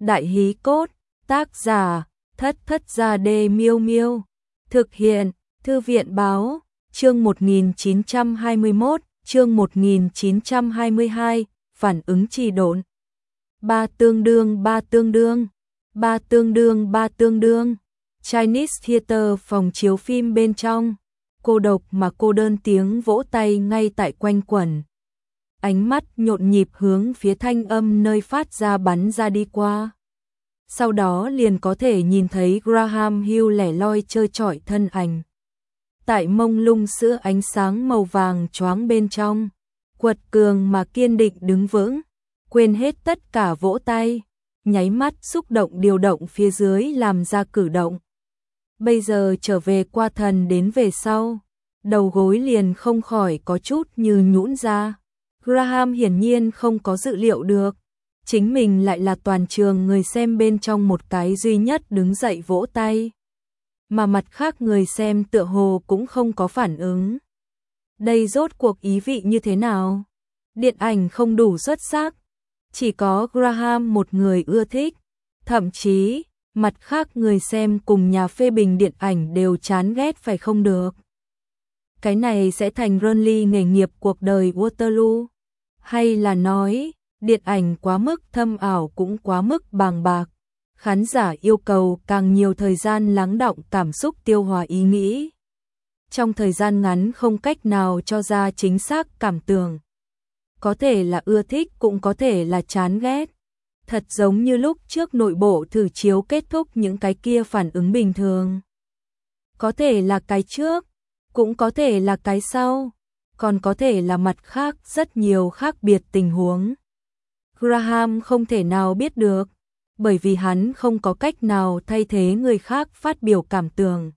Đại hí cốt, tác giả, Thất Thất Gia Đê Miêu Miêu. Thực hiện, Thư viện báo, chương 1921, chương 1922, phản ứng trì độn. Ba tương đương. Chinese Theater, phòng chiếu phim bên trong. Cô độc mà cô đơn, tiếng vỗ tay ngay tại quanh quẩn. Ánh mắt nhộn nhịp hướng phía thanh âm nơi phát ra bắn ra đi qua. Sau đó liền có thể nhìn thấy Graham Hill lẻ loi trơ trọi thân ảnh. Tại mông lung giữa ánh sáng màu vàng choáng bên trong, quật cường mà kiên định đứng vững, quên hết tất cả vỗ tay, nháy mắt xúc động điều động phía dưới làm ra cử động. Bây giờ trở về qua thần đến về sau, đầu gối liền không khỏi có chút như nhũn ra. Graham hiển nhiên không có dự liệu được, chính mình lại là toàn trường người xem bên trong một cái duy nhất đứng dậy vỗ tay, mà mặt khác người xem tựa hồ cũng không có phản ứng. Đây rốt cuộc ý vị như thế nào? Điện ảnh không đủ xuất sắc, chỉ có Graham một người ưa thích, thậm chí mặt khác người xem cùng nhà phê bình điện ảnh đều chán ghét phải không được. Cái này sẽ thành Burnley nghề nghiệp cuộc đời Waterloo, hay là nói điện ảnh quá mức thâm ảo cũng quá mức bàng bạc, khán giả yêu cầu càng nhiều thời gian lắng đọng cảm xúc, tiêu hóa ý nghĩ. Trong thời gian ngắn không cách nào cho ra chính xác cảm tưởng. Có thể là ưa thích cũng có thể là chán ghét. Thật giống như lúc trước nội bộ thử chiếu kết thúc những cái kia phản ứng bình thường. Có thể là cái trước, cũng có thể là cái sau, còn có thể là mặt khác rất nhiều khác biệt tình huống. Graham không thể nào biết được, bởi vì hắn không có cách nào thay thế người khác phát biểu cảm tưởng.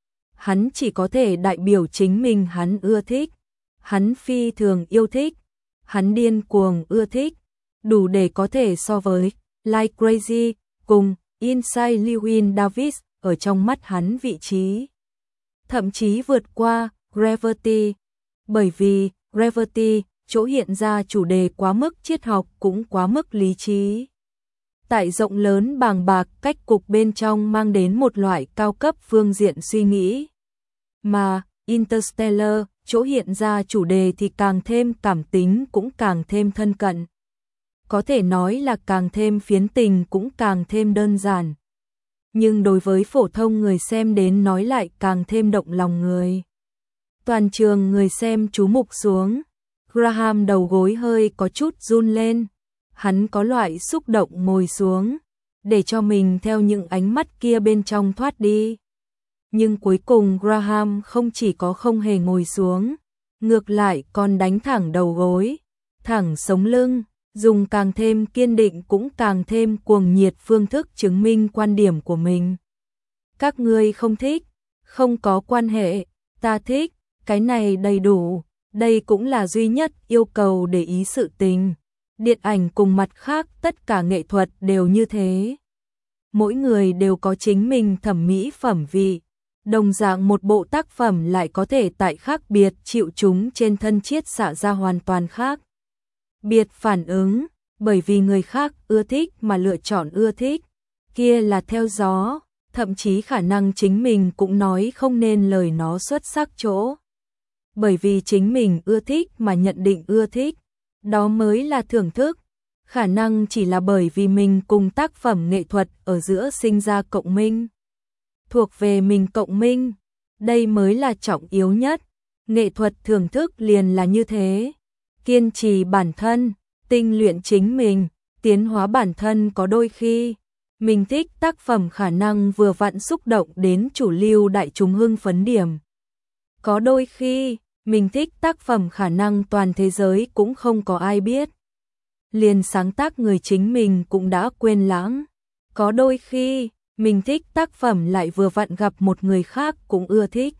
Hắn chỉ có thể đại biểu chính mình, hắn ưa thích, hắn phi thường yêu thích, hắn điên cuồng ưa thích, đủ để có thể so với Like Crazy cùng Inside Llewyn Davis ở trong mắt hắn vị trí. Thậm chí vượt qua Gravity, bởi vì Gravity chỗ hiện ra chủ đề quá mức triết học cũng quá mức lý trí. Tại rộng lớn bàng bạc cách cục bên trong mang đến một loại cao cấp phương diện suy nghĩ. Mà Interstellar chỗ hiện ra chủ đề thì càng thêm cảm tính cũng càng thêm thân cận. Có thể nói là càng thêm phiến tình cũng càng thêm đơn giản. Nhưng đối với phổ thông người xem đến nói lại càng thêm động lòng người. Toàn trường người xem chú mục xuống. Graham đầu gối hơi có chút run lên. Hắn có loại xúc động ngồi xuống, để cho mình theo những ánh mắt kia bên trong thoát đi. Nhưng cuối cùng Graham không chỉ có không hề ngồi xuống, ngược lại còn đánh thẳng đầu gối, thẳng sống lưng, dùng càng thêm kiên định cũng càng thêm cuồng nhiệt phương thức chứng minh quan điểm của mình. Các ngươi không thích, không có quan hệ, ta thích, cái này đầy đủ, đây cũng là duy nhất yêu cầu để ý sự tình. Điện ảnh cùng mặt khác tất cả nghệ thuật đều như thế. Mỗi người đều có chính mình thẩm mỹ phẩm vị. Đồng dạng một bộ tác phẩm lại có thể tại khác biệt chịu chúng trên thân chiết xạ ra hoàn toàn khác biệt phản ứng, bởi vì người khác ưa thích mà lựa chọn ưa thích, kia là theo gió, thậm chí khả năng chính mình cũng nói không nên lời nó xuất sắc chỗ. Bởi vì chính mình ưa thích mà nhận định ưa thích, đó mới là thưởng thức, khả năng chỉ là bởi vì mình cùng tác phẩm nghệ thuật ở giữa sinh ra cộng minh. Thuộc về mình cộng minh, đây mới là trọng yếu nhất. Nghệ thuật thưởng thức liền là như thế. Kiên trì bản thân, tinh luyện chính mình, tiến hóa bản thân. Có đôi khi, mình thích tác phẩm khả năng vừa vặn xúc động đến chủ lưu đại chúng hưng phấn điểm. Có đôi khi, mình thích tác phẩm khả năng toàn thế giới cũng không có ai biết. Liền sáng tác người chính mình cũng đã quên lãng. Có đôi khi, mình thích tác phẩm lại vừa vặn gặp một người khác cũng ưa thích.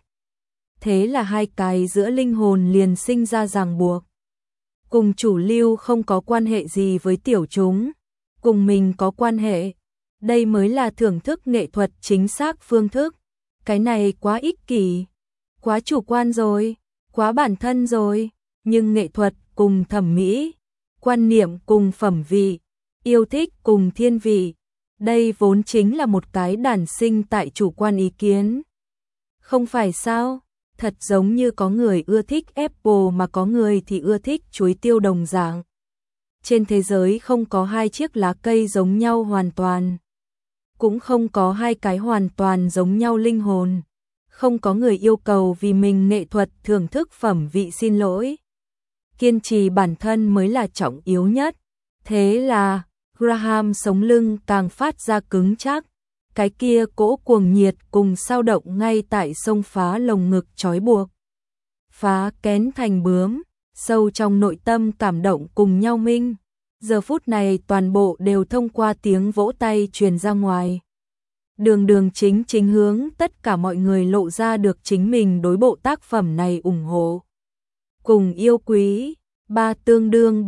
Thế là hai cái giữa linh hồn liền sinh ra ràng buộc. Cùng chủ lưu không có quan hệ gì với tiểu chúng, cùng mình có quan hệ. Đây mới là thưởng thức nghệ thuật chính xác phương thức. Cái này quá ích kỷ, quá chủ quan rồi, quá bản thân rồi. Nhưng nghệ thuật cùng thẩm mỹ, quan niệm cùng phẩm vị, yêu thích cùng thiên vị, Đây vốn chính là một cái đản sinh tại chủ quan ý kiến. Không phải sao? Thật giống như có người ưa thích Apple mà có người thì ưa thích chuối tiêu đồng dạng. Trên thế giới không có hai chiếc lá cây giống nhau hoàn toàn. Cũng không có hai cái hoàn toàn giống nhau linh hồn. Không có người yêu cầu vì mình nghệ thuật thưởng thức phẩm vị xin lỗi. Kiên trì bản thân mới là trọng yếu nhất. Thế là, Graham sống lưng càng phát ra cứng chắc. Cái kia cỗ cuồng nhiệt cùng sao động ngay tại sông phá lồng ngực trói buộc. Phá kén thành bướm, sâu trong nội tâm cảm động cùng nhau minh. Giờ phút này toàn bộ đều thông qua tiếng vỗ tay truyền ra ngoài. Đường chính hướng tất cả mọi người lộ ra được chính mình đối bộ tác phẩm này ủng hộ. Cùng yêu quý, ba tương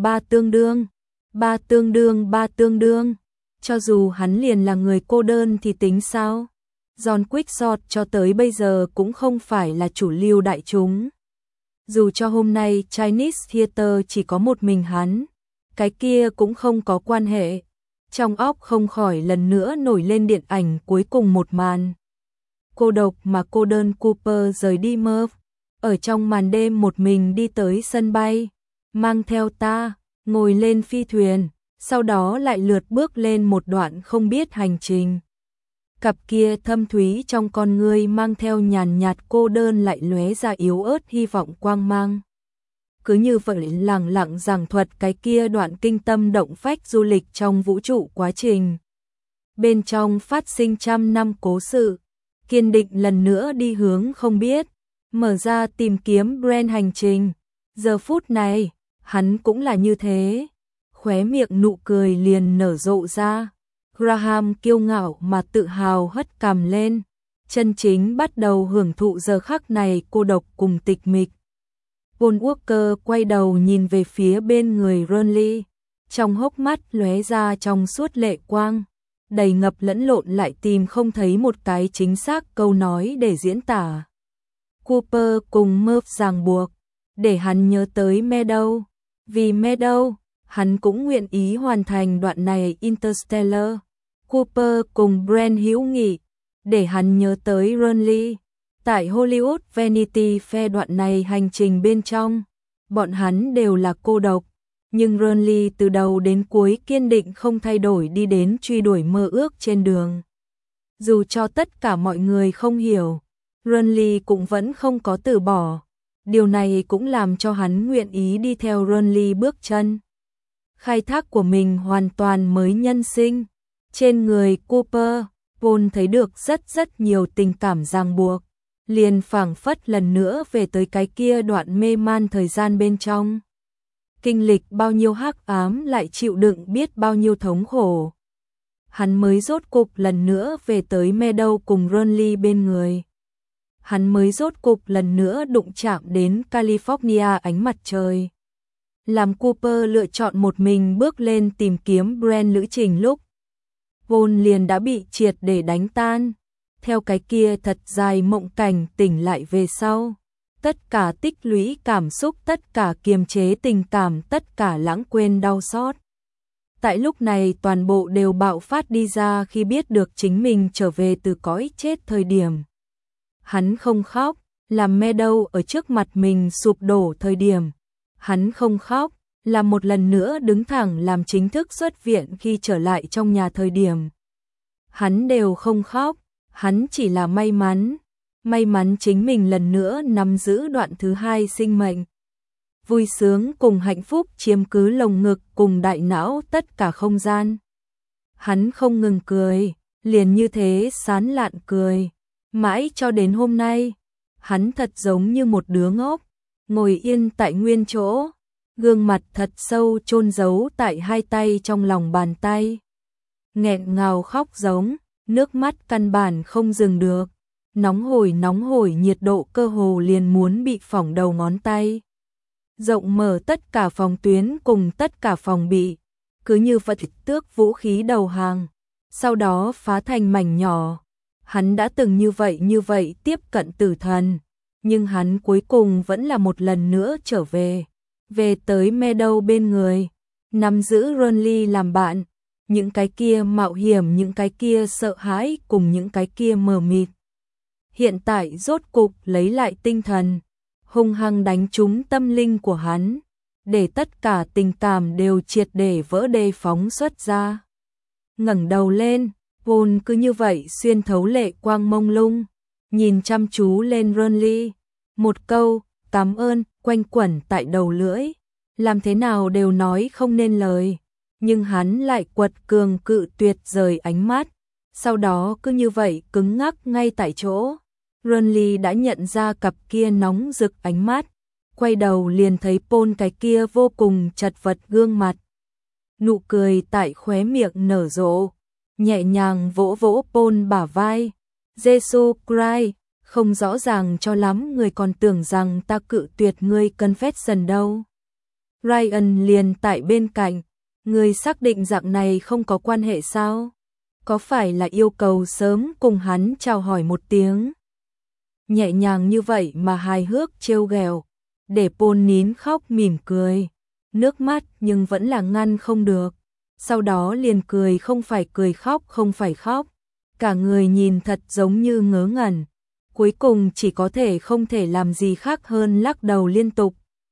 đương. Cho dù hắn liền là người cô đơn thì tính sao? John Quixote cho tới bây giờ cũng không phải là chủ lưu đại chúng. Dù cho hôm nay Chinese Theater chỉ có một mình hắn, cái kia cũng không có quan hệ. Trong óc không khỏi lần nữa nổi lên điện ảnh cuối cùng một màn. Cô độc mà cô đơn Cooper rời đi Merv, ở trong màn đêm một mình đi tới sân bay, mang theo ta, ngồi lên phi thuyền, sau đó lại lượt bước lên một đoạn không biết hành trình. Cặp kia thâm thúy trong con ngươi mang theo nhàn nhạt cô đơn lại lóe ra yếu ớt hy vọng quang mang. Cứ như vậy lẳng lặng giảng thuật cái kia đoạn kinh tâm động phách du lịch trong vũ trụ quá trình. Bên trong phát sinh trăm năm cố sự, kiên định lần nữa đi hướng không biết, mở ra tìm kiếm brand hành trình. Giờ phút này, hắn cũng là như thế. Khóe miệng nụ cười liền nở rộ ra. Graham kiêu ngạo mà tự hào hất cằm lên, chân chính bắt đầu hưởng thụ giờ khắc này cô độc cùng tịch mịch. Paul Walker quay đầu nhìn về phía bên người Ronly, trong hốc mắt lóe ra trong suốt lệ quang, đầy ngập lẫn lộn lại tìm không thấy một cái chính xác câu nói để diễn tả. Cooper cùng Murph ràng buộc, để hắn nhớ tới Meadow, vì Meadow, hắn cũng nguyện ý hoàn thành đoạn này Interstellar. Cooper cùng Brent hữu nghị, để hắn nhớ tới Ronly. Tại Hollywood Vanity Fair đoạn này hành trình bên trong, bọn hắn đều là cô độc, nhưng Ronly từ đầu đến cuối kiên định không thay đổi đi đến truy đuổi mơ ước trên đường. Dù cho tất cả mọi người không hiểu, Ronly cũng vẫn không có từ bỏ. Điều này cũng làm cho hắn nguyện ý đi theo Ronly bước chân. Khai thác của mình hoàn toàn mới nhân sinh. Trên người Cooper, Paul thấy được rất nhiều tình cảm ràng buộc. Liền phảng phất lần nữa về tới cái kia đoạn mê man thời gian bên trong. Kinh lịch bao nhiêu hắc ám lại chịu đựng biết bao nhiêu thống khổ. Hắn mới rốt cục lần nữa về tới Meadow cùng Ronly bên người. Hắn mới rốt cục lần nữa đụng chạm đến California ánh mặt trời. Làm Cooper lựa chọn một mình bước lên tìm kiếm Brent lữ trình lúc, Paul liền đã bị triệt để đánh tan. Theo cái kia thật dài mộng cảnh tỉnh lại về sau, tất cả tích lũy cảm xúc, tất cả kiềm chế tình cảm, tất cả lãng quên đau xót. Tại lúc này toàn bộ đều bạo phát đi ra khi biết được chính mình trở về từ cõi chết thời điểm. Hắn không khóc, làm Meadow ở trước mặt mình sụp đổ thời điểm. Hắn không khóc, làm một lần nữa đứng thẳng làm chính thức xuất viện khi trở lại trong nhà thời điểm. Hắn đều không khóc, hắn chỉ là may mắn chính mình lần nữa nắm giữ đoạn thứ hai sinh mệnh. Vui sướng cùng hạnh phúc chiếm cứ lồng ngực cùng đại não tất cả không gian. Hắn không ngừng cười, liền như thế sán lạn cười. Mãi cho đến hôm nay, hắn thật giống như một đứa ngốc, ngồi yên tại nguyên chỗ, gương mặt thật sâu chôn giấu tại hai tay trong lòng bàn tay. Nghẹn ngào khóc giống, nước mắt căn bản không dừng được, nóng hổi nhiệt độ cơ hồ liền muốn bị phỏng đầu ngón tay. Rộng mở tất cả phòng tuyến cùng tất cả phòng bị, cứ như vật tước vũ khí đầu hàng, sau đó phá thành mảnh nhỏ. Hắn đã từng như vậy tiếp cận tử thần, nhưng hắn cuối cùng vẫn là một lần nữa trở về tới Meadow bên người, nắm giữ Ronly làm bạn, những cái kia mạo hiểm, những cái kia sợ hãi cùng những cái kia mờ mịt. Hiện tại rốt cục lấy lại tinh thần, hung hăng đánh trúng tâm linh của hắn, để tất cả tình cảm đều triệt để vỡ đê phóng xuất ra. Ngẩng đầu lên, Paul cứ như vậy xuyên thấu lệ quang mông lung, nhìn chăm chú lên Renly. Một câu, cảm ơn, quanh quẩn tại đầu lưỡi, làm thế nào đều nói không nên lời. Nhưng hắn lại quật cường cự tuyệt rời ánh mắt, sau đó cứ như vậy cứng ngắc ngay tại chỗ. Renly đã nhận ra cặp kia nóng rực ánh mắt, quay đầu liền thấy Paul cái kia vô cùng chật vật gương mặt. Nụ cười tại khóe miệng nở rộ, nhẹ nhàng vỗ vỗ Paul bả vai. Jesus Christ, không rõ ràng cho lắm, người còn tưởng rằng ta cự tuyệt ngươi confession đâu. Ryan liền tại bên cạnh, người xác định dạng này không có quan hệ sao? Có phải là yêu cầu sớm cùng hắn chào hỏi một tiếng? Nhẹ nhàng như vậy mà hài hước trêu ghẹo, để Paul nín khóc mỉm cười, nước mắt nhưng vẫn là ngăn không được. Sau đó liền cười, không phải cười, khóc không phải khóc. Cả người nhìn thật giống như ngớ ngẩn, cuối cùng chỉ có thể không thể làm gì khác hơn lắc đầu liên tục.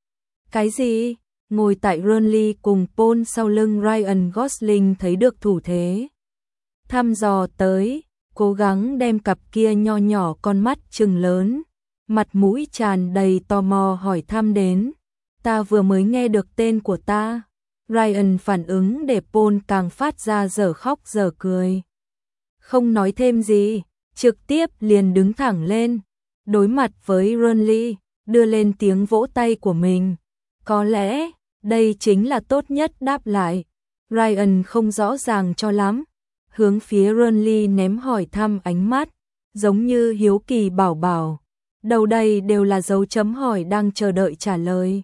Cái gì? Ngồi tại Renly cùng Paul sau lưng Ryan Gosling thấy được thủ thế thăm dò tới, cố gắng đem cặp kia nho nhỏ con mắt trừng lớn, mặt mũi tràn đầy tò mò hỏi thăm đến. Ta vừa mới nghe được tên của ta. Ryan phản ứng để Paul càng phát ra dở khóc dở cười. Không nói thêm gì, trực tiếp liền đứng thẳng lên, đối mặt với Renly, đưa lên tiếng vỗ tay của mình. Có lẽ, đây chính là tốt nhất đáp lại. Ryan không rõ ràng cho lắm, hướng phía Renly ném hỏi thăm ánh mắt, giống như hiếu kỳ bảo bảo. Đầu đây đều là dấu chấm hỏi đang chờ đợi trả lời.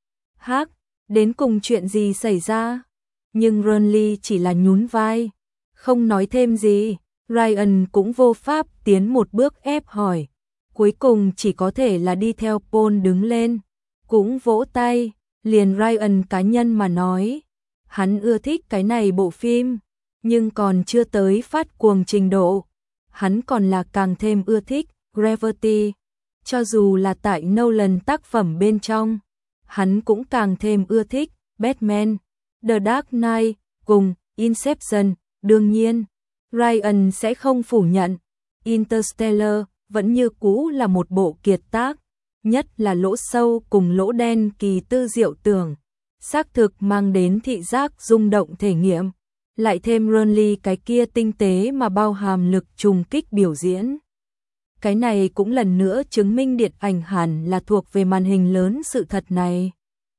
Hắc, đến cùng chuyện gì xảy ra? Nhưng Renly chỉ là nhún vai, không nói thêm gì. Ryan cũng vô pháp tiến một bước ép hỏi, cuối cùng chỉ có thể là đi theo Paul đứng lên, cũng vỗ tay. Liền Ryan cá nhân mà nói, hắn ưa thích cái này bộ phim, nhưng còn chưa tới phát cuồng trình độ. Hắn còn là càng thêm ưa thích Gravity, cho dù là tại Nolan tác phẩm bên trong, hắn cũng càng thêm ưa thích Batman, The Dark Knight cùng Inception. Đương nhiên, Ryan sẽ không phủ nhận, Interstellar vẫn như cũ là một bộ kiệt tác, nhất là lỗ sâu cùng lỗ đen kỳ tư diệu tưởng, xác thực mang đến thị giác rung động thể nghiệm, lại thêm Renly cái kia tinh tế mà bao hàm lực trùng kích biểu diễn. Cái này cũng lần nữa chứng minh điện ảnh hẳn là thuộc về màn hình lớn. Sự thật này,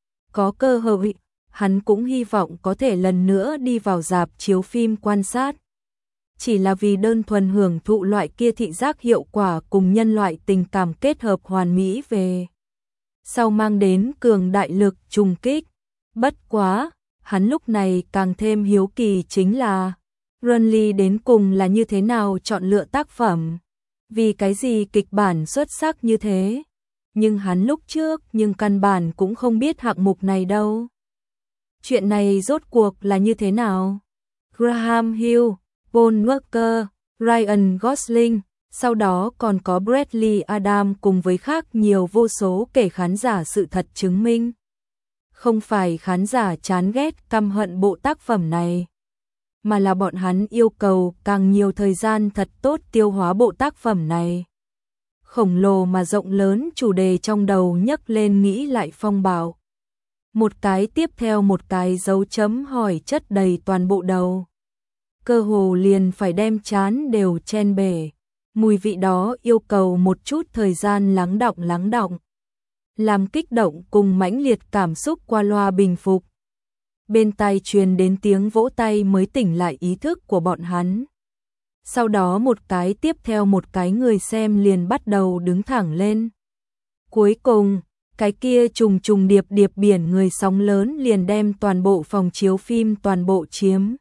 có cơ hội, hắn cũng hy vọng có thể lần nữa đi vào rạp chiếu phim quan sát. Chỉ là vì đơn thuần hưởng thụ loại kia thị giác hiệu quả cùng nhân loại tình cảm kết hợp hoàn mỹ về sau mang đến cường đại lực trùng kích. Bất quá, hắn lúc này càng thêm hiếu kỳ chính là Renly đến cùng là như thế nào chọn lựa tác phẩm, vì cái gì kịch bản xuất sắc như thế. Nhưng hắn lúc trước nhưng căn bản cũng không biết hạng mục này đâu. Chuyện này rốt cuộc là như thế nào? Graham Hill, Paul Walker, Ryan Gosling, sau đó còn có Bradley Adam cùng với khác nhiều vô số kể khán giả. Sự thật chứng minh, không phải khán giả chán ghét căm hận bộ tác phẩm này, mà là bọn hắn yêu cầu càng nhiều thời gian thật tốt tiêu hóa bộ tác phẩm này. Khổng lồ mà rộng lớn chủ đề trong đầu nhấc lên nghĩ lại phong bạo. Một cái tiếp theo một cái dấu chấm hỏi chất đầy toàn bộ đầu. Cơ hồ liền phải đem chán đều chen bể. Mùi vị đó yêu cầu một chút thời gian lắng đọng. Làm kích động cùng mãnh liệt cảm xúc qua loa bình phục. Bên tai truyền đến tiếng vỗ tay mới tỉnh lại ý thức của bọn hắn. Sau đó một cái tiếp theo một cái người xem liền bắt đầu đứng thẳng lên. Cuối cùng, cái kia trùng trùng điệp điệp biển người sóng lớn liền đem toàn bộ phòng chiếu phim toàn bộ chiếm.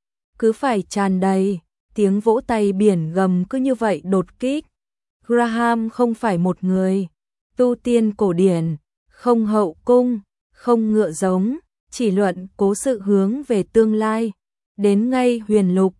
Cứ phải tràn đầy, tiếng vỗ tay biển gầm cứ như vậy đột kích. Graham không phải một người tu tiên cổ điển, không hậu cung, không ngựa giống, chỉ luận cố sự hướng về tương lai. đến ngay Huyền Lục,